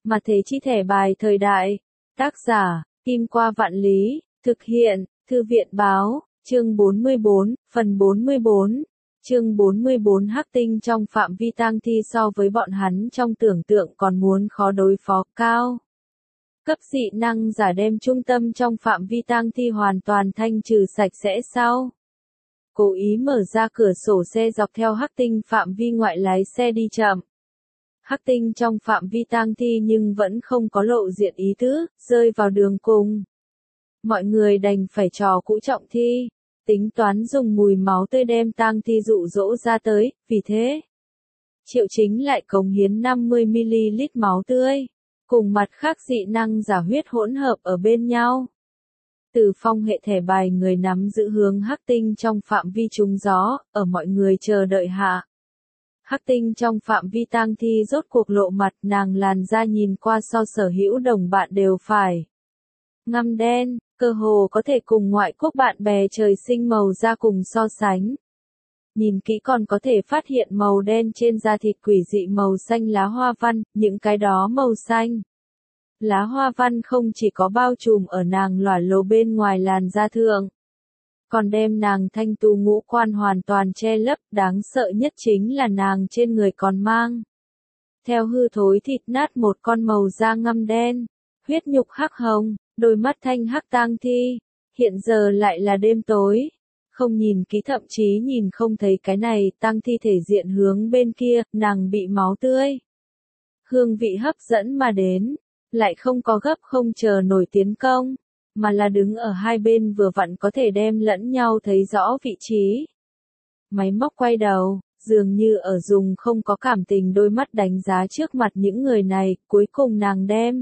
Mà thế chi thẻ bài thời đại. Tác giả, Kim Qua Vạn Lý, thực hiện, Thư viện Báo, chương 44, phần 44. Chương 44 Hắc tinh trong phạm vi tang thi so với bọn hắn trong tưởng tượng còn muốn khó đối phó cao. Cấp dị năng giả đem trung tâm trong phạm vi tang thi hoàn toàn thanh trừ sạch sẽ sau. Cố ý mở ra cửa sổ xe dọc theo hắc tinh phạm vi ngoại lái xe đi chậm. Hắc tinh trong phạm vi tang thi nhưng vẫn không có lộ diện ý tứ, rơi vào đường cùng. Mọi người đành phải trò cũ trọng thi, tính toán dùng mùi máu tươi đem tang thi dụ dỗ ra tới, vì thế. Triệu Chính lại cống hiến 50ml máu tươi, cùng mặt khác dị năng giả huyết hỗn hợp ở bên nhau. Từ phong hệ thẻ bài người nắm giữ hướng hắc tinh trong phạm vi trúng gió, ở mọi người chờ đợi hạ. Hắc tinh trong phạm vi tang thi rốt cuộc lộ mặt, nàng làn da nhìn qua so sở hữu đồng bạn đều phải ngăm đen, cơ hồ có thể cùng ngoại quốc bạn bè trời sinh màu da cùng so sánh. Nhìn kỹ còn có thể phát hiện màu đen trên da thịt quỷ dị màu xanh lá hoa văn, những cái đó màu xanh. Lá hoa văn không chỉ có bao trùm ở nàng lỏa lồ bên ngoài làn da thượng, còn đem nàng thanh tú ngũ quan hoàn toàn che lấp, đáng sợ nhất chính là nàng trên người còn mang. Theo hư thối thịt nát một con màu da ngăm đen, huyết nhục hắc hồng, đôi mắt thanh hắc tang thi, hiện giờ lại là đêm tối. Không nhìn kỹ thậm chí nhìn không thấy cái này, tang thi thể diện hướng bên kia, nàng bị máu tươi. Hương vị hấp dẫn mà đến, lại không có gấp không chờ nổi tiến công, mà là đứng ở hai bên vừa vặn có thể đem lẫn nhau thấy rõ vị trí. Máy móc quay đầu, dường như ở dùng không có cảm tình đôi mắt đánh giá trước mặt những người này, cuối cùng nàng đem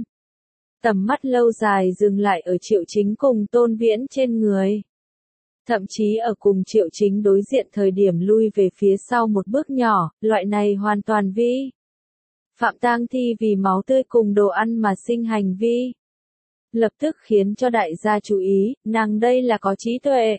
tầm mắt lâu dài dừng lại ở Triệu Chính cùng Tôn Viễn trên người. Thậm chí ở cùng Triệu Chính đối diện thời điểm lui về phía sau một bước nhỏ, loại này hoàn toàn vi phạm tang thi vì máu tươi cùng đồ ăn mà sinh hành vi. Lập tức khiến cho đại gia chú ý, nàng đây là có trí tuệ.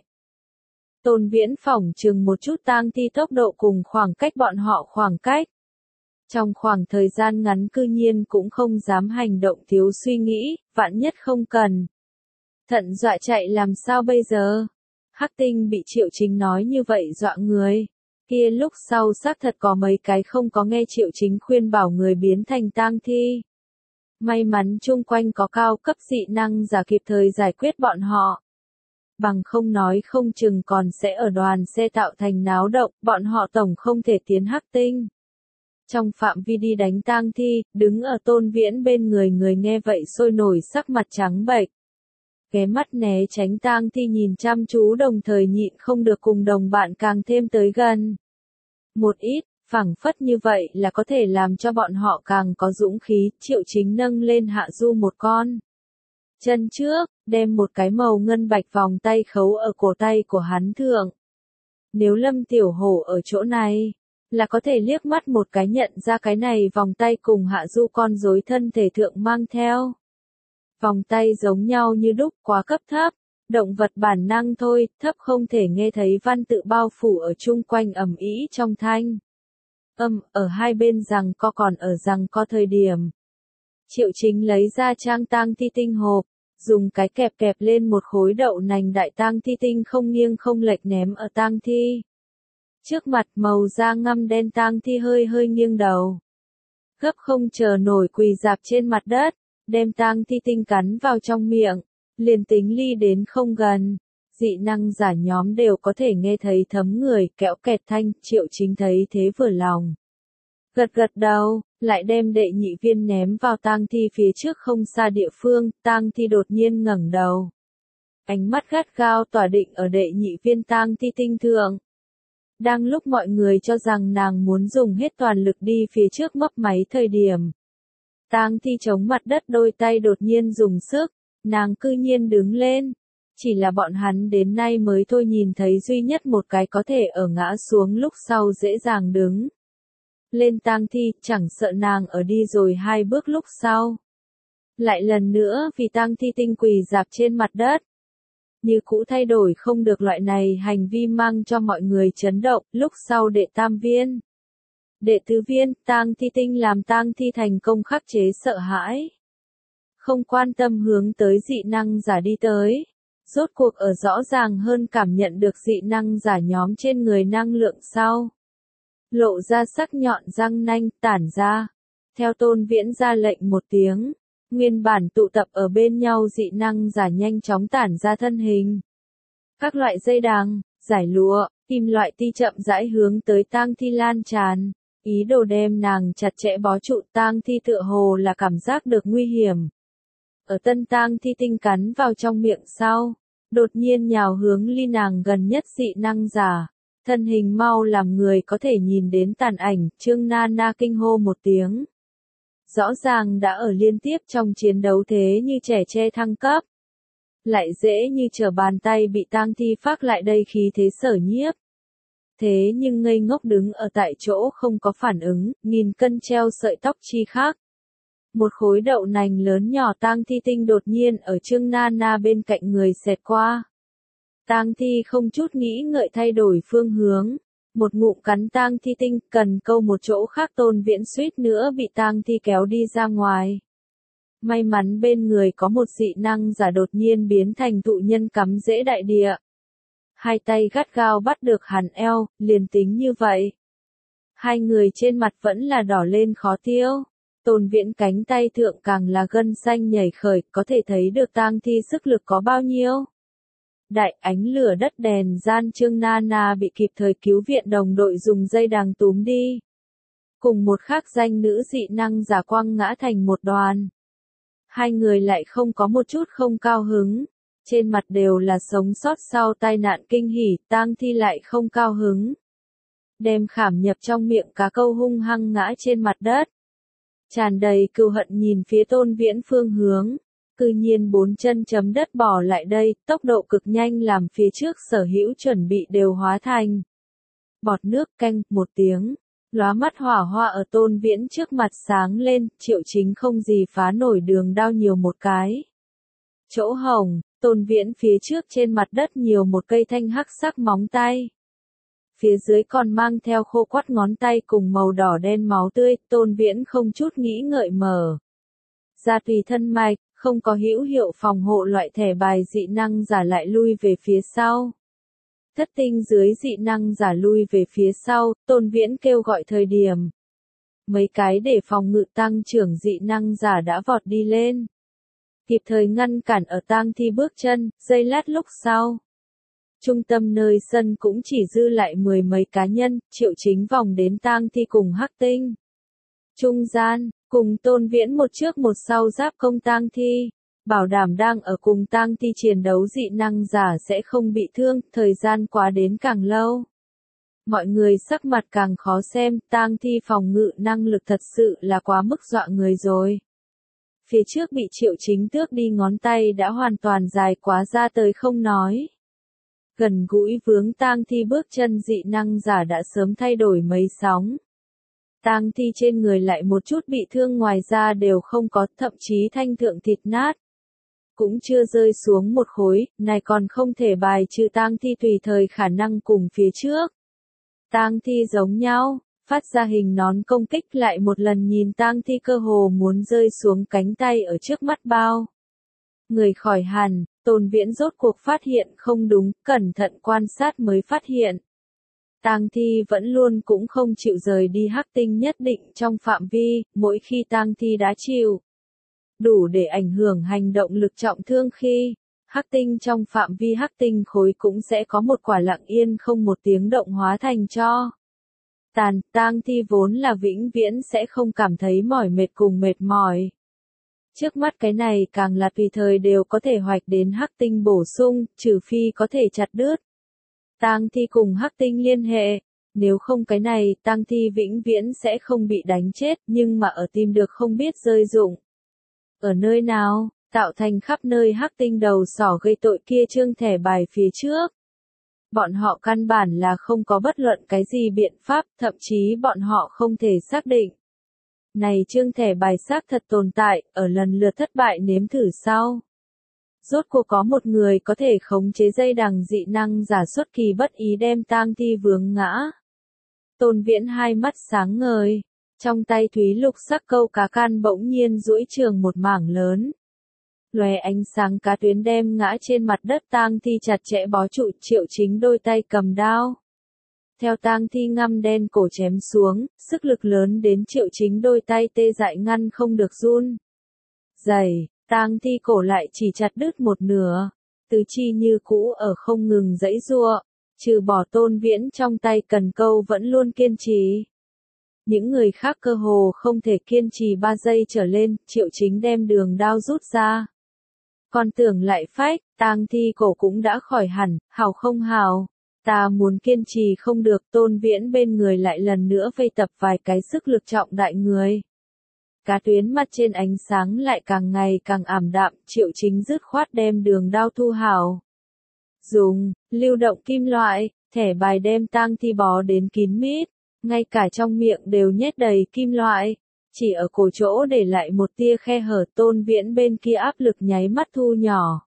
Tôn Viễn phỏng chừng một chút tang thi tốc độ cùng khoảng cách bọn họ khoảng cách. Trong khoảng thời gian ngắn cư nhiên cũng không dám hành động thiếu suy nghĩ, vạn nhất không cần. Thận dọa chạy làm sao bây giờ? Hắc tinh bị Triệu Chính nói như vậy dọa người. Kia lúc sau xác thật có mấy cái không có nghe Triệu Chính khuyên bảo người biến thành tang thi. May mắn chung quanh có cao cấp dị năng giả kịp thời giải quyết bọn họ. Bằng không nói không chừng còn sẽ ở đoàn xe tạo thành náo động, bọn họ tổng không thể tiến hắc tinh. Trong phạm vi đi đánh tang thi, đứng ở Tôn Viễn bên người người nghe vậy sôi nổi sắc mặt trắng bệch. Ghé mắt né tránh tang thi nhìn chăm chú đồng thời nhịn không được cùng đồng bạn càng thêm tới gần. Một ít, phảng phất như vậy là có thể làm cho bọn họ càng có dũng khí, Triệu Chính nâng lên hạ du một con chân trước, đem một cái màu ngân bạch vòng tay khấu ở cổ tay của hắn thượng. Nếu Lâm Tiểu Hổ ở chỗ này, là có thể liếc mắt một cái nhận ra cái này vòng tay cùng hạ du con rối thân thể thượng mang theo. Vòng tay giống nhau như đúc, quá cấp thấp, động vật bản năng thôi, thấp không thể nghe thấy văn tự bao phủ ở chung quanh ầm ĩ trong thanh. Ở hai bên rằng co còn ở rằng co thời điểm. Triệu Chính lấy ra trang tang thi tinh hộp, dùng cái kẹp kẹp lên một khối đậu nành đại tang thi tinh không nghiêng không lệch ném ở tang thi. Trước mặt màu da ngăm đen tang thi hơi hơi nghiêng đầu. Gấp không chờ nổi quỳ dạp trên mặt đất, đem tang thi tinh cắn vào trong miệng, liền tính ly đến không gần. Dị năng giả nhóm đều có thể nghe thấy thấm người kẽo kẹt thanh, Triệu Chính thấy thế vừa lòng. Gật gật đầu, lại đem đệ nhị viên ném vào tang thi phía trước không xa địa phương, tang thi đột nhiên ngẩng đầu. Ánh mắt gắt gao tỏa định ở đệ nhị viên tang thi tinh thượng. Đang lúc mọi người cho rằng nàng muốn dùng hết toàn lực đi phía trước mấp máy thời điểm. Tang thi chống mặt đất đôi tay đột nhiên dùng sức, nàng cư nhiên đứng lên. Chỉ là bọn hắn đến nay mới thôi nhìn thấy duy nhất một cái có thể ở ngã xuống lúc sau dễ dàng đứng lên tang thi, chẳng sợ nàng ở đi rồi hai bước lúc sau. Lại lần nữa vì tang thi tinh quỳ dạp trên mặt đất. Như cũ thay đổi không được loại này hành vi mang cho mọi người chấn động, lúc sau đệ tam viên. Đệ tứ viên, tang thi tinh làm tang thi thành công khắc chế sợ hãi. Không quan tâm hướng tới dị năng giả đi tới. Rốt cuộc ở rõ ràng hơn cảm nhận được dị năng giả nhóm trên người năng lượng sau. Lộ ra sắc nhọn răng nanh, tản ra. Theo Tôn Viễn ra lệnh một tiếng. Nguyên bản tụ tập ở bên nhau dị năng giả nhanh chóng tản ra thân hình. Các loại dây đằng, giải lụa, kim loại ti chậm rãi hướng tới tang thi lan tràn. Ý đồ đem nàng chặt chẽ bó trụ. Tang thi tựa hồ là cảm giác được nguy hiểm. Ở tân tang thi tinh cắn vào trong miệng sau. Đột nhiên nhào hướng ly nàng gần nhất dị năng giả. Thân hình mau làm người có thể nhìn đến tàn ảnh. Trương Nana kinh hô một tiếng. Rõ ràng đã ở liên tiếp trong chiến đấu thế như trẻ tre thăng cấp. Lại dễ như trở bàn tay bị tang thi phác lại đây khí thế sở nhiếp. Thế nhưng ngây ngốc đứng ở tại chỗ không có phản ứng, nghìn cân treo sợi tóc chi khác. Một khối đậu nành lớn nhỏ tang thi tinh đột nhiên ở Trương Nana bên cạnh người xẹt qua. Tang thi không chút nghĩ ngợi thay đổi phương hướng. Một ngụm cắn tang thi tinh, cần câu một chỗ khác. Tôn Viễn suýt nữa bị tang thi kéo đi ra ngoài. May mắn bên người có một dị năng giả đột nhiên biến thành tụ nhân cắm rễ đại địa. Hai tay gắt gao bắt được hắn eo, liền tính như vậy. Hai người trên mặt vẫn là đỏ lên khó tiêu. Tôn Viễn cánh tay thượng càng là gân xanh nhảy khởi, có thể thấy được tang thi sức lực có bao nhiêu. Đại ánh lửa đất đèn gian Trương Nana bị kịp thời cứu viện đồng đội dùng dây đằng túm đi. Cùng một khác danh nữ dị năng giả quăng ngã thành một đoàn. Hai người lại không có một chút không cao hứng. Trên mặt đều là sống sót sau tai nạn kinh hỉ, tang thi lại không cao hứng. Đem khảm nhập trong miệng cá câu hung hăng ngã trên mặt đất. Tràn đầy cừu hận nhìn phía Tôn Viễn phương hướng. Cư nhiên bốn chân chấm đất bỏ lại đây, tốc độ cực nhanh làm phía trước sở hữu chuẩn bị đều hóa thành. Bọt nước canh, một tiếng. Lóa mắt hỏa hoa ở Tôn Viễn trước mặt sáng lên, Triệu Chính không gì phá nổi đường đao nhiều một cái. Chỗ hồng, Tôn Viễn phía trước trên mặt đất nhiều một cây thanh hắc sắc móng tay. Phía dưới còn mang theo khô quắt ngón tay cùng màu đỏ đen máu tươi, Tôn Viễn không chút nghĩ ngợi mở. Ra tùy thân mạch, không có hữu hiệu phòng hộ loại thẻ bài dị năng giả lại lui về phía sau. Thất tinh dưới dị năng giả lui về phía sau, Tôn Viễn kêu gọi thời điểm. Mấy cái để phòng ngự tăng trưởng dị năng giả đã vọt đi lên. Kịp thời ngăn cản ở tang thi bước chân, giây lát lúc sau. Trung tâm nơi sân cũng chỉ dư lại mười mấy cá nhân, Triệu Chính vòng đến tang thi cùng hắc tinh. Trung gian, cùng Tôn Viễn một trước một sau giáp công tang thi. Bảo đảm đang ở cùng tang thi chiến đấu dị năng giả sẽ không bị thương, thời gian quá đến càng lâu. Mọi người sắc mặt càng khó xem, tang thi phòng ngự năng lực thật sự là quá mức dọa người rồi. Phía trước bị Triệu Chính tước đi ngón tay đã hoàn toàn dài quá ra tới không nói. Gần gũi vướng tang thi bước chân dị năng giả đã sớm thay đổi mấy sóng. Tang thi trên người lại một chút bị thương ngoài ra đều không có, thậm chí thanh thượng thịt nát. Cũng chưa rơi xuống một khối, này còn không thể bài trừ tang thi tùy thời khả năng cùng phía trước. Tang thi giống nhau, phát ra hình nón công kích lại một lần nhìn tang thi cơ hồ muốn rơi xuống cánh tay ở trước mắt bao. Người khỏi hẳn, Tôn Viễn rốt cuộc phát hiện không đúng, cẩn thận quan sát mới phát hiện. Tang thi vẫn luôn cũng không chịu rời đi hắc tinh nhất định trong phạm vi, mỗi khi tang thi đã chịu đủ để ảnh hưởng hành động lực trọng thương khi hắc tinh trong phạm vi hắc tinh khối cũng sẽ có một quả lặng yên không một tiếng động hóa thành tro. Tang thi vốn là vĩnh viễn sẽ không cảm thấy mỏi mệt cùng mệt mỏi. Trước mắt cái này càng là tùy thời đều có thể hoạch đến hắc tinh bổ sung, trừ phi có thể chặt đứt. Tang thi cùng hắc tinh liên hệ, nếu không cái này tang thi vĩnh viễn sẽ không bị đánh chết, nhưng mà ở tìm được không biết rơi dụng. Ở nơi nào, tạo thành khắp nơi hắc tinh đầu sỏ gây tội kia trương thẻ bài phía trước. Bọn họ căn bản là không có bất luận cái gì biện pháp, thậm chí bọn họ không thể xác định. Này trương thẻ bài xác thật tồn tại, ở lần lượt thất bại nếm thử sau. Rốt cuộc có một người có thể khống chế dây đằng dị năng giả xuất kỳ bất ý đem tang thi vướng ngã. Tôn Viễn hai mắt sáng ngời, trong tay thúy lục sắc câu cá can bỗng nhiên duỗi trường một mảng lớn. Lóe ánh sáng cá tuyến đem ngã trên mặt đất tang thi chặt chẽ bó trụ. Triệu Chính đôi tay cầm đao. Theo tang thi ngăm đen cổ chém xuống, sức lực lớn đến Triệu Chính đôi tay tê dại ngăn không được run. Dày, tang thi cổ lại chỉ chặt đứt một nửa. Tứ chi như cũ ở không ngừng giãy giụa, trừ bỏ Tôn Viễn trong tay cần câu vẫn luôn kiên trì. Những người khác cơ hồ không thể kiên trì 3 giây trở lên. Triệu Chính đem đường đao rút ra. Còn tưởng lại phách, tang thi cổ cũng đã khỏi hẳn, hào không hào. Ta muốn kiên trì không được. Tôn Viễn bên người lại lần nữa vây tập vài cái sức lực trọng đại người. Cá tuyến mặt trên ánh sáng lại càng ngày càng ảm đạm. Triệu Chính dứt khoát đem đường đao thu hào. Dùng lưu động kim loại, thẻ bài đem tang thi bó đến kín mít, ngay cả trong miệng đều nhét đầy kim loại, chỉ ở cổ chỗ để lại một tia khe hở. Tôn Viễn bên kia áp lực nháy mắt thu nhỏ.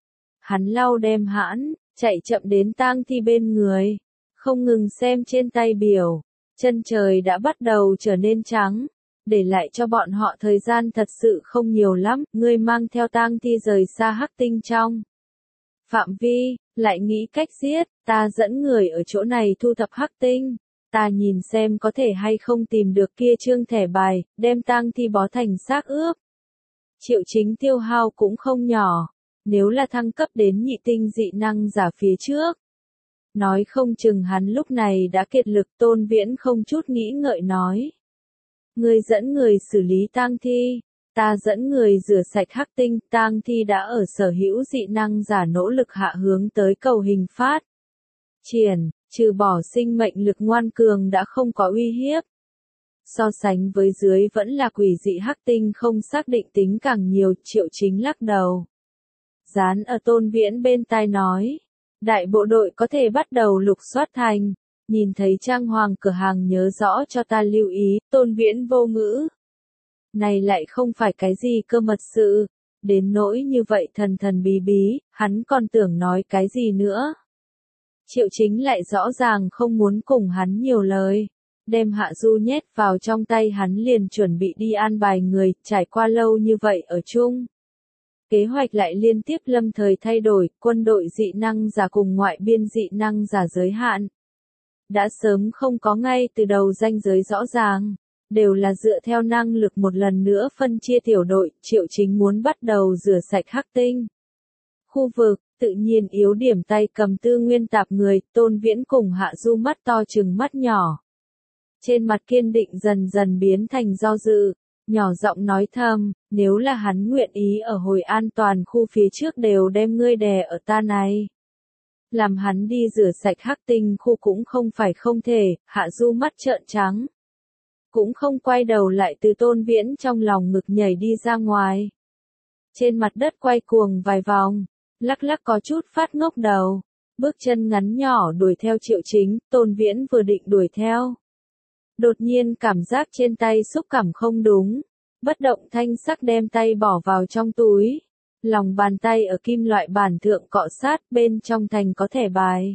Hắn lau đem hãn, chạy chậm đến tang thi bên người, không ngừng xem trên tay biểu, chân trời đã bắt đầu trở nên trắng, để lại cho bọn họ thời gian thật sự không nhiều lắm. Ngươi mang theo tang thi rời xa hắc tinh trong phạm vi, lại nghĩ cách giết, ta dẫn người ở chỗ này thu thập hắc tinh, ta nhìn xem có thể hay không tìm được kia trương thẻ bài, đem tang thi bó thành xác ướp. Triệu Chính tiêu hao cũng không nhỏ, nếu là thăng cấp đến nhị tinh dị năng giả phía trước. Nói không chừng hắn lúc này đã kiệt lực. Tôn Viễn không chút nghĩ ngợi nói. Ngươi dẫn người xử lý tang thi, ta dẫn người rửa sạch hắc tinh. Tang thi đã ở sở hữu dị năng giả nỗ lực hạ hướng tới cầu hình phát triển, trừ bỏ sinh mệnh lực ngoan cường đã không có uy hiếp. So sánh với dưới vẫn là quỷ dị hắc tinh không xác định tính càng nhiều. Triệu Chính lắc đầu. Dán ở Tôn Viễn bên tai nói. Đại bộ đội có thể bắt đầu lục soát thành. Nhìn thấy trang hoàng cửa hàng nhớ rõ cho ta lưu ý. Tôn Viễn vô ngữ. Này lại không phải cái gì cơ mật sự. Đến nỗi như vậy thần thần bí bí, hắn còn tưởng nói cái gì nữa. Triệu Chính lại rõ ràng không muốn cùng hắn nhiều lời. Đem Hạ Du nhét vào trong tay hắn liền chuẩn bị đi an bài người. Trải qua lâu như vậy ở chung, kế hoạch lại liên tiếp lâm thời thay đổi. Quân đội dị năng giả cùng ngoại biên dị năng giả giới hạn đã sớm không có ngay từ đầu ranh giới rõ ràng, đều là dựa theo năng lực một lần nữa phân chia tiểu đội. Triệu Chính muốn bắt đầu rửa sạch hắc tinh khu vực, tự nhiên yếu điểm tay cầm tư nguyên tạp người. Tôn Viễn cùng Hạ Du mắt to chừng mắt nhỏ, trên mặt kiên định dần dần biến thành do dự, nhỏ giọng nói thầm, nếu là hắn nguyện ý ở hồi an toàn khu phía trước đều đem ngươi đè ở ta này, làm hắn đi rửa sạch hắc tinh khu cũng không phải không thể. Hạ Du mắt trợn trắng, cũng không quay đầu lại từ Tôn Viễn trong lòng ngực nhảy đi ra ngoài. Trên mặt đất quay cuồng vài vòng, lắc lắc có chút phát ngốc đầu, bước chân ngắn nhỏ đuổi theo Triệu Chính. Tôn Viễn vừa định đuổi theo, đột nhiên cảm giác trên tay xúc cảm không đúng, bất động thanh sắc đem tay bỏ vào trong túi. Lòng bàn tay ở kim loại bản thượng cọ sát, bên trong thành có thẻ bài.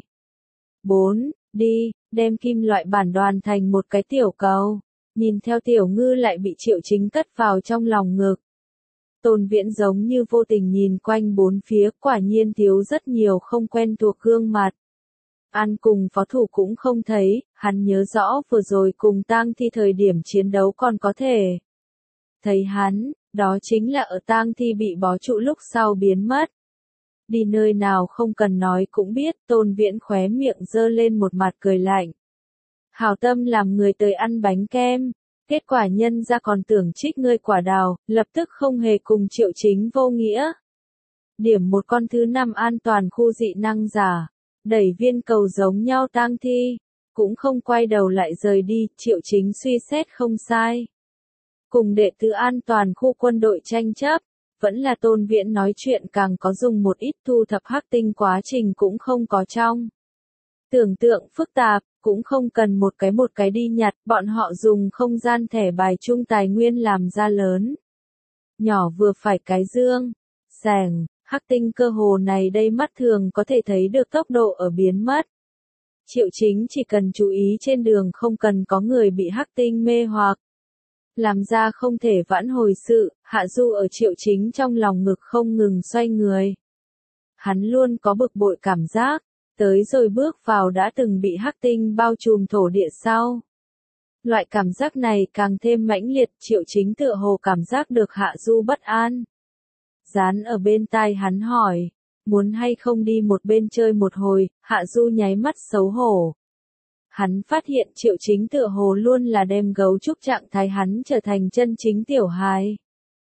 4. Đi, đem kim loại bản đoàn thành một cái tiểu cầu. Nhìn theo tiểu ngư lại bị Triệu Chính cất vào trong lòng ngực. Tôn Viễn giống như vô tình nhìn quanh bốn phía, quả nhiên thiếu rất nhiều không quen thuộc gương mặt. An cùng phó thủ cũng không thấy, hắn nhớ rõ vừa rồi cùng tang thi thời điểm chiến đấu còn có thể thấy hắn, đó chính là ở tang thi bị bó trụ lúc sau biến mất. Đi nơi nào không cần nói cũng biết. Tôn Viễn khóe miệng giơ lên một mặt cười lạnh. Hảo tâm làm người tới ăn bánh kem, kết quả nhân ra còn tưởng trích ngươi quả đào, lập tức không hề cùng Triệu Chính vô nghĩa. Điểm một con thứ 5 an toàn khu dị năng giả, đẩy viên cầu giống nhau tang thi, cũng không quay đầu lại rời đi. Triệu Chính suy xét không sai. Cùng đệ tứ an toàn khu quân đội tranh chấp, vẫn là Tôn Viễn nói chuyện càng có dùng một ít. Thu thập hắc tinh quá trình cũng không có trong tưởng tượng phức tạp, cũng không cần một cái đi nhặt. Bọn họ dùng không gian thẻ bài chung tài nguyên làm ra lớn nhỏ vừa phải cái dương, sàng, hắc tinh cơ hồ này đây mắt thường có thể thấy được tốc độ ở biến mất. Triệu Chính chỉ cần chú ý trên đường không cần có người bị hắc tinh mê hoặc. Làm ra không thể vãn hồi sự, Hạ Du ở Triệu Chính trong lòng ngực không ngừng xoay người. Hắn luôn có bực bội cảm giác, tới rồi bước vào đã từng bị hắc tinh bao trùm thổ địa sau. Loại cảm giác này càng thêm mãnh liệt, Triệu Chính tựa hồ cảm giác được Hạ Du bất an. Dán ở bên tai hắn hỏi, muốn hay không đi một bên chơi một hồi, Hạ Du nháy mắt xấu hổ. Hắn phát hiện Triệu Chính tựa hồ luôn là đem gấu trúc trạng thái hắn trở thành chân chính tiểu hài.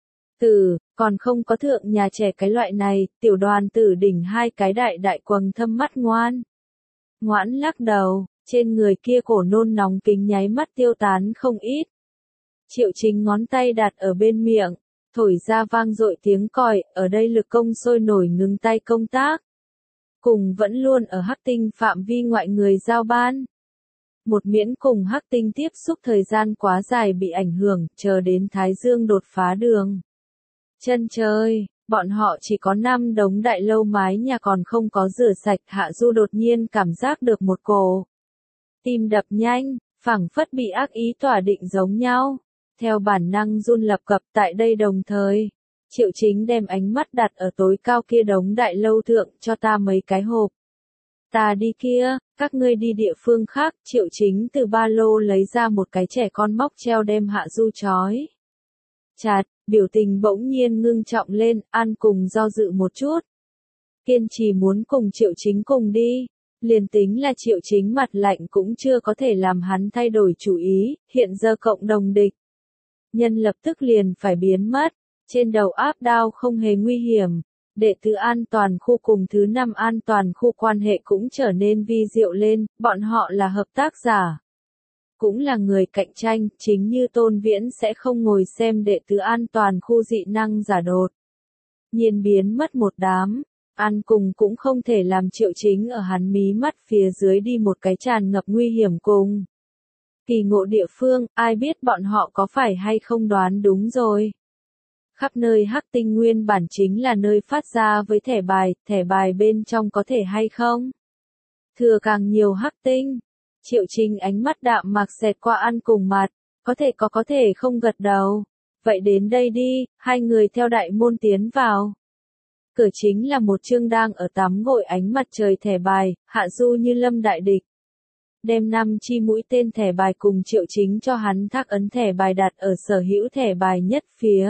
Còn không có thượng nhà trẻ cái loại này, tiểu đoàn tử đỉnh hai cái đại đại quầng thâm mắt ngoan. Ngoãn lắc đầu, trên người kia cổ nôn nóng kính nháy mắt tiêu tán không ít. Triệu Chính ngón tay đặt ở bên miệng, thổi ra vang dội tiếng còi, ở đây lực công sôi nổi ngừng tay công tác. Cùng vẫn luôn ở hắc tinh phạm vi ngoại người giao ban. Một miễn cùng hắc tinh tiếp xúc thời gian quá dài bị ảnh hưởng, chờ đến Thái Dương đột phá đường. Chân trời, bọn họ chỉ có 5 đống đại lâu mái nhà còn không có rửa sạch, Hạ Du đột nhiên cảm giác được một cổ tim đập nhanh, phảng phất bị ác ý tỏa định giống nhau. Theo bản năng run lập cập tại đây đồng thời. Triệu Chính đem ánh mắt đặt ở tối cao kia đống đại lâu thượng, cho ta mấy cái hộp. Ta đi kia, các ngươi đi địa phương khác. Triệu Chính từ ba lô lấy ra một cái trẻ con móc treo đem Hạ Du trói chặt, biểu tình bỗng nhiên ngưng trọng lên, An cùng do dự một chút. Kiên trì muốn cùng Triệu Chính cùng đi. Liền tính là Triệu Chính mặt lạnh cũng chưa có thể làm hắn thay đổi chủ ý, hiện giờ cộng đồng địch. Nhân lập tức liền phải biến mất, trên đầu áp đao không hề nguy hiểm, đệ tứ an toàn khu cùng thứ 5 an toàn khu quan hệ cũng trở nên vi diệu lên, bọn họ là hợp tác giả. Cũng là người cạnh tranh, chính như Tôn Viễn sẽ không ngồi xem đệ tứ an toàn khu dị năng giả đột nhiên biến mất một đám. An cùng cũng không thể làm Triệu Chính ở hắn mí mắt phía dưới đi một cái tràn ngập nguy hiểm cùng. Kỳ ngộ địa phương, ai biết bọn họ có phải hay không đoán đúng rồi. Khắp nơi hắc tinh nguyên bản chính là nơi phát ra với thẻ bài bên trong có thể hay không. Thừa càng nhiều hắc tinh. Triệu Chính ánh mắt đạm mạc xẹt qua An cùng mặt, có thể không gật đầu. Vậy đến đây đi, hai người theo đại môn tiến vào. Cửa chính là một chương đang ở tắm gội ánh mặt trời thẻ bài, Hạ Du như lâm đại địch. Đem 5 chi mũi tên thẻ bài cùng Triệu Chính cho hắn thác ấn thẻ bài đặt ở sở hữu thẻ bài nhất phía.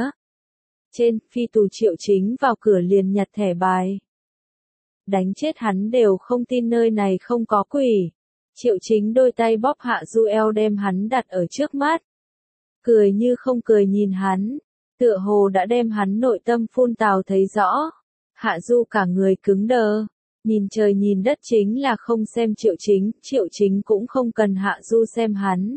Trên, phi tù Triệu Chính vào cửa liền nhặt thẻ bài. Đánh chết hắn đều không tin nơi này không có quỷ. Triệu Chính đôi tay bóp Hạ Du eo đem hắn đặt ở trước mắt. Cười như không cười nhìn hắn. Tựa hồ đã đem hắn nội tâm phun tào thấy rõ. Hạ Du cả người cứng đờ. Nhìn trời nhìn đất chính là không xem Triệu Chính cũng không cần Hạ Du xem hắn.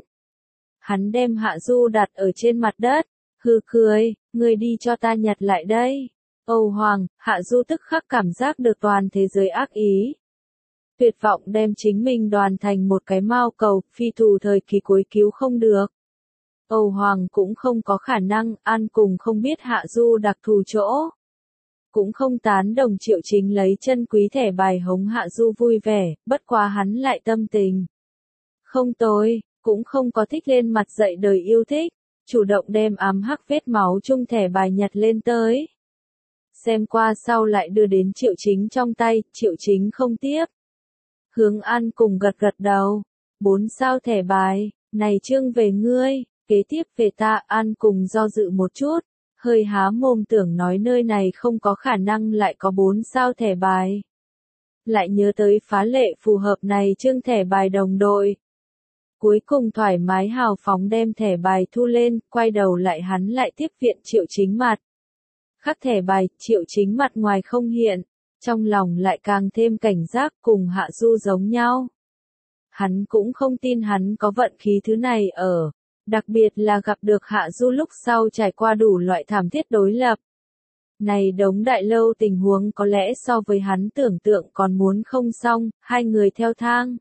Hắn đem Hạ Du đặt ở trên mặt đất, hừ cười, ngươi đi cho ta nhặt lại đây. Âu Hoàng, Hạ Du tức khắc cảm giác được toàn thế giới ác ý. Tuyệt vọng đem chính mình đoàn thành một cái mao cầu, phi thù thời kỳ cuối cứu không được. Âu Hoàng cũng không có khả năng, An cùng không biết Hạ Du đặc thù chỗ. Cũng không tán đồng Triệu Chính lấy chân quý thẻ bài hống Hạ Du vui vẻ, bất quá hắn lại tâm tình. Không tồi, cũng không có thích lên mặt dậy đời yêu thích, chủ động đem ám hắc vết máu chung thẻ bài nhặt lên tới. Xem qua sau lại đưa đến Triệu Chính trong tay, Triệu Chính không tiếp. Hướng An cùng gật gật đầu, 4 sao thẻ bài, này chương về ngươi, kế tiếp về ta. An cùng do dự một chút. Hơi há mồm tưởng nói nơi này không có khả năng lại có 4 sao thẻ bài. Lại nhớ tới phá lệ phù hợp này chương thẻ bài đồng đội. Cuối cùng thoải mái hào phóng đem thẻ bài thu lên, quay đầu lại hắn lại tiếp viện Triệu Chính mặt. Khắc thẻ bài, Triệu Chính mặt ngoài không hiện, trong lòng lại càng thêm cảnh giác cùng Hạ Du giống nhau. Hắn cũng không tin hắn có vận khí thứ này ở. Đặc biệt là gặp được Hạ Du lúc sau trải qua đủ loại thảm thiết đối lập. Này đống đại lâu tình huống có lẽ so với hắn tưởng tượng còn muốn không xong, hai người theo thang.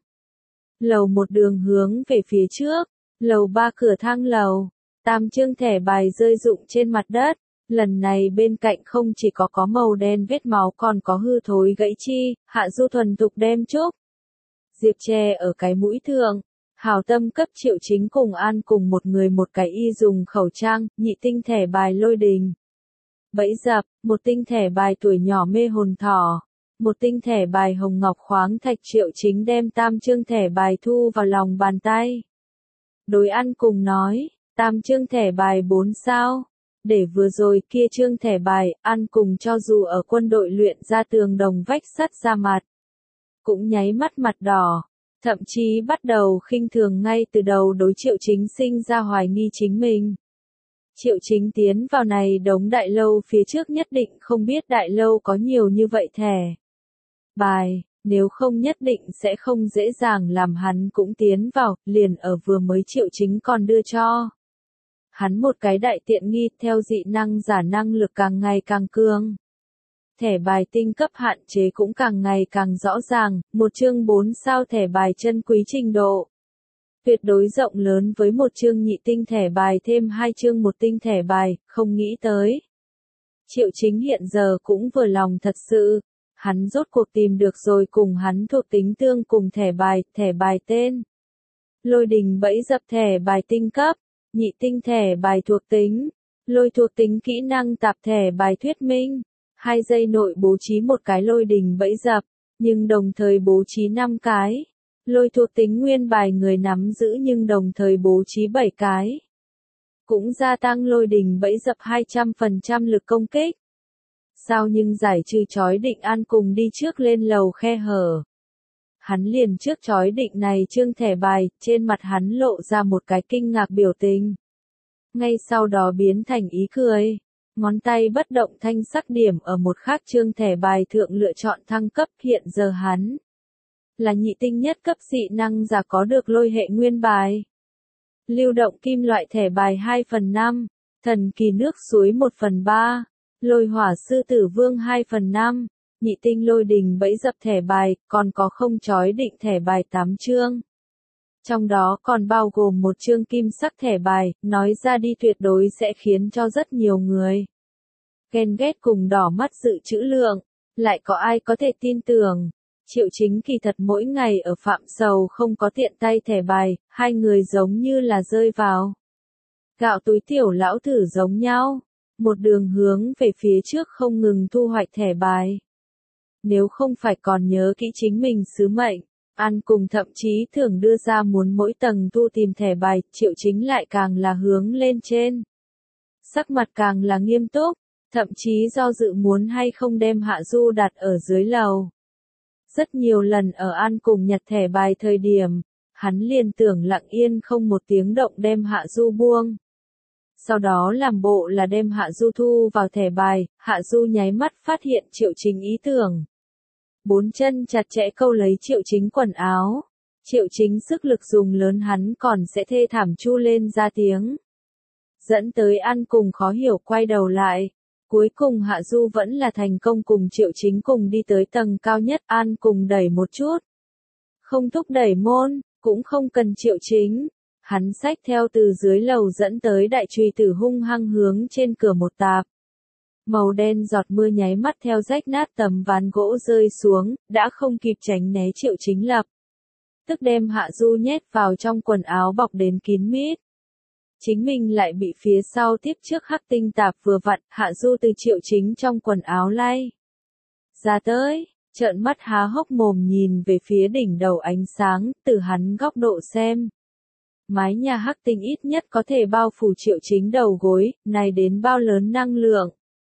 Lầu 1 đường hướng về phía trước, lầu 3 cửa thang lầu, 8 chương thẻ bài rơi rụng trên mặt đất. Lần này bên cạnh không chỉ có màu đen vết máu còn có hư thối gãy chi, Hạ Du thuần thục đem trúc. Diệp che ở cái mũi thượng. Hảo tâm cấp Triệu Chính cùng An cùng một người một cái y dùng khẩu trang, nhị tinh thẻ bài lôi đình. Bẫy dập, một tinh thẻ bài tuổi nhỏ mê hồn thỏ. Một tinh thẻ bài hồng ngọc khoáng thạch. Triệu Chính đem tam chương thẻ bài thu vào lòng bàn tay. Đối An cùng nói, tam chương thẻ bài 4 sao. Để vừa rồi kia chương thẻ bài, An cùng cho dù ở quân đội luyện ra tường đồng vách sắt ra mặt. Cũng nháy mắt mặt đỏ. Thậm chí bắt đầu khinh thường ngay từ đầu đối Triệu Chính sinh ra hoài nghi chính mình. Triệu Chính tiến vào này đống đại lâu phía trước nhất định không biết đại lâu có nhiều như vậy thẻ bài, nếu không nhất định sẽ không dễ dàng làm hắn cũng tiến vào, liền ở vừa mới Triệu Chính còn đưa cho. Hắn một cái đại tiện nghi theo dị năng giả năng lực càng ngày càng cường. Thẻ bài tinh cấp hạn chế cũng càng ngày càng rõ ràng, một chương 4 sao thẻ bài chân quý trình độ. Tuyệt đối rộng lớn với một chương nhị tinh thẻ bài thêm 2 chương một tinh thẻ bài, không nghĩ tới. Triệu Chính hiện giờ cũng vừa lòng thật sự, hắn rốt cuộc tìm được rồi cùng hắn thuộc tính tương cùng thẻ bài tên. Lôi đình bẫy dập thẻ bài tinh cấp, nhị tinh thẻ bài thuộc tính, lôi thuộc tính kỹ năng tạp thẻ bài thuyết minh. 2 giây nội bố trí một cái lôi đình bẫy dập, nhưng đồng thời bố trí 5 cái. Lôi thuộc tính nguyên bài người nắm giữ nhưng đồng thời bố trí 7 cái. Cũng gia tăng lôi đình bẫy dập 200% lực công kích. Sao nhưng giải trừ chói định An cùng đi trước lên lầu khe hở. Hắn liền trước chói định này chương thẻ bài, trên mặt hắn lộ ra một cái kinh ngạc biểu tình. Ngay sau đó biến thành ý cười. Ngón tay bất động thanh sắc điểm ở một khác chương thẻ bài thượng lựa chọn thăng cấp. Hiện giờ hắn là nhị tinh nhất cấp dị năng giả có được lôi hệ nguyên bài. Lưu động kim loại thẻ bài 2/5, thần kỳ nước suối 1/3, lôi hỏa sư tử vương 2/5, nhị tinh lôi đình bẫy dập thẻ bài, còn có không chói định thẻ bài 8 chương. Trong đó còn bao gồm một chương kim sắc thẻ bài, nói ra đi tuyệt đối sẽ khiến cho rất nhiều người ghen ghét cùng đỏ mắt dự trữ lượng. Lại có ai có thể tin tưởng, Triệu Chính kỳ thật mỗi ngày ở phạm sầu không có tiện tay thẻ bài, hai người giống như là rơi vào gạo túi tiểu lão thử giống nhau, một đường hướng về phía trước không ngừng thu hoạch thẻ bài. Nếu không phải còn nhớ kỹ chính mình sứ mệnh, An cùng thậm chí thường đưa ra muốn mỗi tầng thu tìm thẻ bài, Triệu Chính lại càng là hướng lên trên. Sắc mặt càng là nghiêm túc, thậm chí do dự muốn hay không đem Hạ Du đặt ở dưới lầu. Rất nhiều lần ở An cùng nhặt thẻ bài thời điểm, hắn liền tưởng lặng yên không một tiếng động đem Hạ Du buông. Sau đó làm bộ là đem Hạ Du thu vào thẻ bài, Hạ Du nháy mắt phát hiện Triệu Chính ý tưởng. 4 chân chặt chẽ câu lấy Triệu Chính quần áo. Triệu Chính sức lực dùng lớn hắn còn sẽ thê thảm chu lên ra tiếng. Dẫn tới An cùng khó hiểu quay đầu lại. Cuối cùng Hạ Du vẫn là thành công cùng Triệu Chính cùng đi tới tầng cao nhất. An cùng đẩy một chút. Không thúc đẩy môn, cũng không cần Triệu Chính. Hắn xách theo từ dưới lầu dẫn tới đại chùy tử hung hăng hướng trên cửa một tạp. Màu đen giọt mưa nháy mắt theo rách nát tấm ván gỗ rơi xuống, đã không kịp tránh né Triệu Chính lập. Tức đem Hạ Du nhét vào trong quần áo bọc đến kín mít. Chính mình lại bị phía sau tiếp trước hắc tinh tạp vừa vặn, Hạ Du từ Triệu Chính trong quần áo lay ra tới, trợn mắt há hốc mồm nhìn về phía đỉnh đầu ánh sáng, từ hắn góc độ xem. Mái nhà hắc tinh ít nhất có thể bao phủ Triệu Chính đầu gối, này đến bao lớn năng lượng.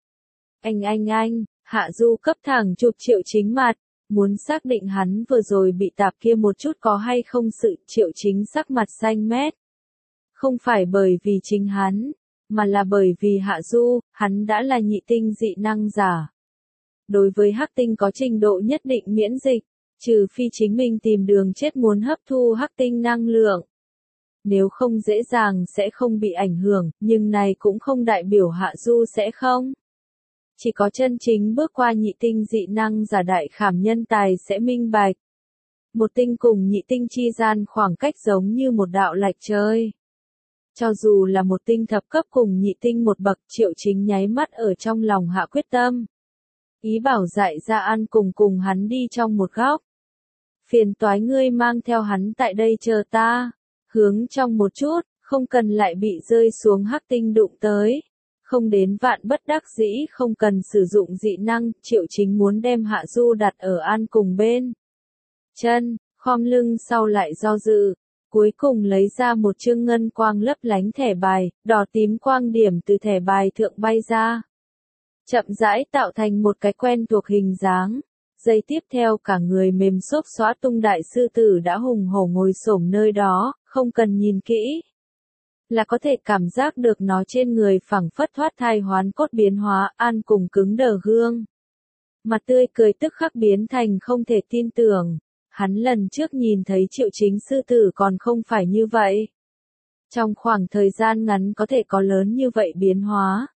Anh, Hạ Du cấp thẳng chụp Triệu Chính mặt, muốn xác định hắn vừa rồi bị tạp kia một chút có hay không sự. Triệu Chính sắc mặt xanh mét. Không phải bởi vì chính hắn, mà là bởi vì Hạ Du, hắn đã là nhị tinh dị năng giả. Đối với hắc tinh có trình độ nhất định miễn dịch, trừ phi chính mình tìm đường chết muốn hấp thu hắc tinh năng lượng. Nếu không dễ dàng sẽ không bị ảnh hưởng, nhưng này cũng không đại biểu Hạ Du sẽ không. Chỉ có chân chính bước qua nhị tinh dị năng giả đại khảm nhân tài sẽ minh bạch. Một tinh cùng nhị tinh chi gian khoảng cách giống như một đạo lạch trời. Cho dù là một tinh thập cấp cùng nhị tinh một bậc, Triệu Chính nháy mắt ở trong lòng hạ quyết tâm. Ý bảo dạy ra An cùng hắn đi trong một góc. Phiền toái ngươi mang theo hắn tại đây chờ ta. Hướng trong một chút, không cần lại bị rơi xuống hắc tinh đụng tới. Không đến vạn bất đắc dĩ không cần sử dụng dị năng, Triệu Chính muốn đem Hạ Du đặt ở An cùng bên chân, khom lưng sau lại do dự. Cuối cùng lấy ra một chương ngân quang lấp lánh thẻ bài, đỏ tím quang điểm từ thẻ bài thượng bay ra. Chậm rãi tạo thành một cái quen thuộc hình dáng. Giây tiếp theo cả người mềm xốp xóa tung đại sư tử đã hùng hổ ngồi xổm nơi đó, không cần nhìn kỹ. Là có thể cảm giác được nó trên người phẳng phất thoát thai hoán cốt biến hóa, An cùng cứng đờ gương. Mặt tươi cười tức khắc biến thành không thể tin tưởng. Hắn lần trước nhìn thấy Triệu Chính sư tử còn không phải như vậy. Trong khoảng thời gian ngắn có thể có lớn như vậy biến hóa.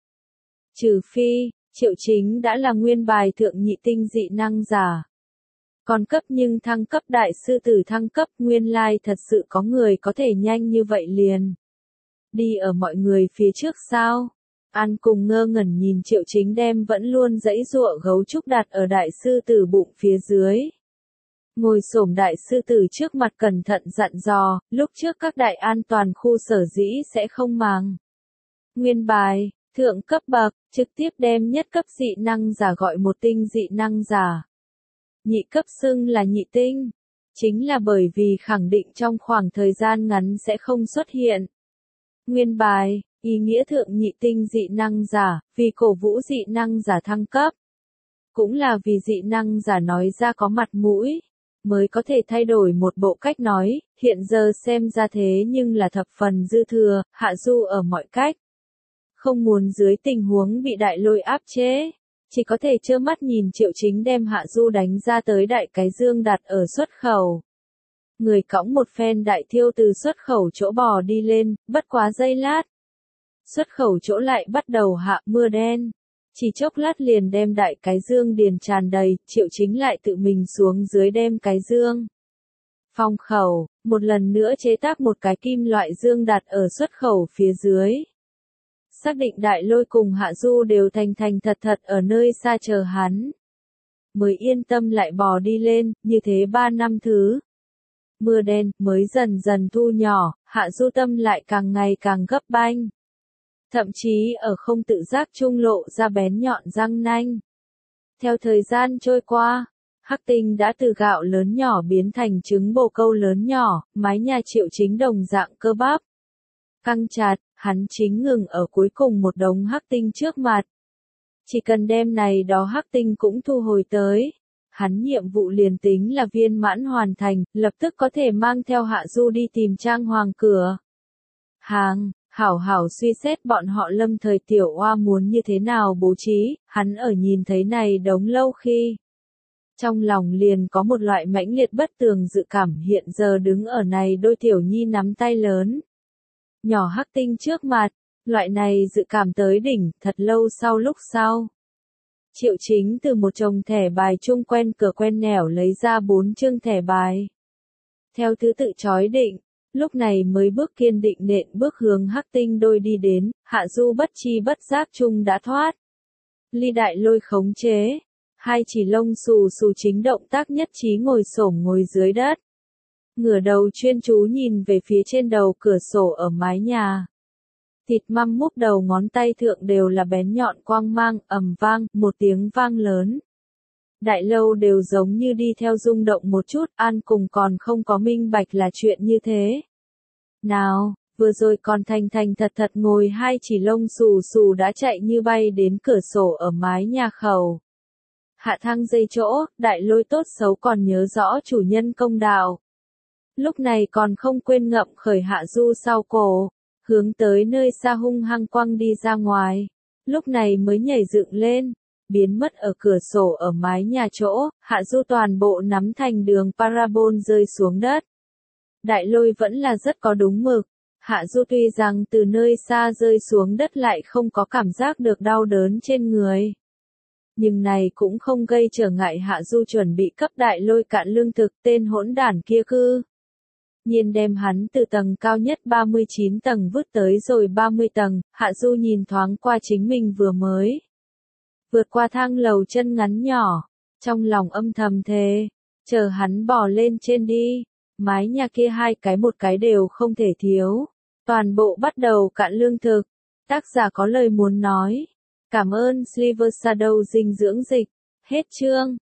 Trừ phi, Triệu Chính đã là nguyên bài thượng nhị tinh dị năng giả. Còn cấp nhưng thăng cấp đại sư tử thăng cấp nguyên lai thật sự có người có thể nhanh như vậy liền. Đi ở mọi người phía trước sao? An cùng ngơ ngẩn nhìn Triệu Chính đem vẫn luôn giãy giụa gấu trúc đặt ở đại sư tử bụng phía dưới. Ngồi xổm đại sư tử trước mặt cẩn thận dặn dò, lúc trước các đại an toàn khu sở dĩ sẽ không màng. Nguyên bài, thượng cấp bậc, trực tiếp đem nhất cấp dị năng giả gọi một tinh dị năng giả. Nhị cấp xưng là nhị tinh. Chính là bởi vì khẳng định trong khoảng thời gian ngắn sẽ không xuất hiện. Nguyên bài, ý nghĩa thượng nhị tinh dị năng giả, vì cổ vũ dị năng giả thăng cấp. Cũng là vì dị năng giả nói ra có mặt mũi, mới có thể thay đổi một bộ cách nói, hiện giờ xem ra thế nhưng là thập phần dư thừa, Hạ Du ở mọi cách. Không muốn dưới tình huống bị đại lôi áp chế, chỉ có thể trơ mắt nhìn Triệu Chính đem Hạ Du đánh ra tới đại cái dương đặt ở xuất khẩu. Người cõng một phen đại thiêu từ xuất khẩu chỗ bò đi lên, bất quá giây lát. Xuất khẩu chỗ lại bắt đầu hạ mưa đen. Chỉ chốc lát liền đem đại cái dương điền tràn đầy, Triệu Chính lại tự mình xuống dưới đem cái dương. Phong khẩu, một lần nữa chế tác một cái kim loại dương đặt ở xuất khẩu phía dưới. Xác định đại lôi cùng Hạ Du đều thành thật thật ở nơi xa chờ hắn. Mới yên tâm lại bò đi lên, như thế 3 năm thứ. Mưa đen mới dần dần thu nhỏ, Hạ Du tâm lại càng ngày càng gấp banh. Thậm chí ở không tự giác trung lộ ra bén nhọn răng nanh. Theo thời gian trôi qua, hắc tinh đã từ gạo lớn nhỏ biến thành trứng bồ câu lớn nhỏ, mái nhà Triệu Chính đồng dạng cơ bắp. Căng chặt, hắn chính ngừng ở cuối cùng một đống hắc tinh trước mặt. Chỉ cần đem này đó hắc tinh cũng thu hồi tới. Hắn nhiệm vụ liền tính là viên mãn hoàn thành, lập tức có thể mang theo Hạ Du đi tìm Trang Hoàng cửa hàng, hảo hảo suy xét bọn họ Lâm Thời tiểu oa muốn như thế nào bố trí, hắn ở nhìn thấy này đống lâu khi. Trong lòng liền có một loại mãnh liệt bất tường dự cảm hiện giờ đứng ở này đôi tiểu nhi nắm tay lớn. Nhỏ hắc tinh trước mặt, loại này dự cảm tới đỉnh, thật lâu sau lúc sau. Triệu Chính từ một chồng thẻ bài chung quen cửa quen nẻo lấy ra 4 chương thẻ bài. Theo thứ tự chói định, lúc này mới bước kiên định nện bước hướng hắc tinh đôi đi đến, Hạ Du bất chi bất giác chung đã thoát. Ly đại lôi khống chế, hai chỉ lông xù xù chính động tác nhất trí ngồi xổm ngồi dưới đất. Ngửa đầu chuyên chú nhìn về phía trên đầu cửa sổ ở mái nhà. Thịt măm múp đầu ngón tay thượng đều là bén nhọn quang mang, ầm vang, một tiếng vang lớn. Đại lâu đều giống như đi theo rung động một chút, An cùng còn không có minh bạch là chuyện như thế. Nào, vừa rồi còn thành thật ngồi hai chỉ lông xù xù đã chạy như bay đến cửa sổ ở mái nhà khẩu. Hạ thang dây chỗ, đại lôi tốt xấu còn nhớ rõ chủ nhân công đạo. Lúc này còn không quên ngậm khởi Hạ Du sau cổ. Hướng tới nơi xa hung hăng quăng đi ra ngoài, lúc này mới nhảy dựng lên, biến mất ở cửa sổ ở mái nhà chỗ, Hạ Du toàn bộ nắm thành đường parabol rơi xuống đất. Đại lôi vẫn là rất có đúng mực, Hạ Du tuy rằng từ nơi xa rơi xuống đất lại không có cảm giác được đau đớn trên người. Nhưng này cũng không gây trở ngại Hạ Du chuẩn bị cấp đại lôi cạn lương thực, tên hỗn đản kia cư nhiên đem hắn từ tầng cao nhất 39 tầng vứt tới rồi 30 tầng, Hạ Du nhìn thoáng qua chính mình vừa mới vượt qua thang lầu chân ngắn nhỏ, trong lòng âm thầm thề, chờ hắn bò lên trên đi, mái nhà kia hai cái một cái đều không thể thiếu, toàn bộ bắt đầu cạn lương thực. Tác giả có lời muốn nói. Cảm ơn Silver Shadow dinh dưỡng dịch. Hết chương.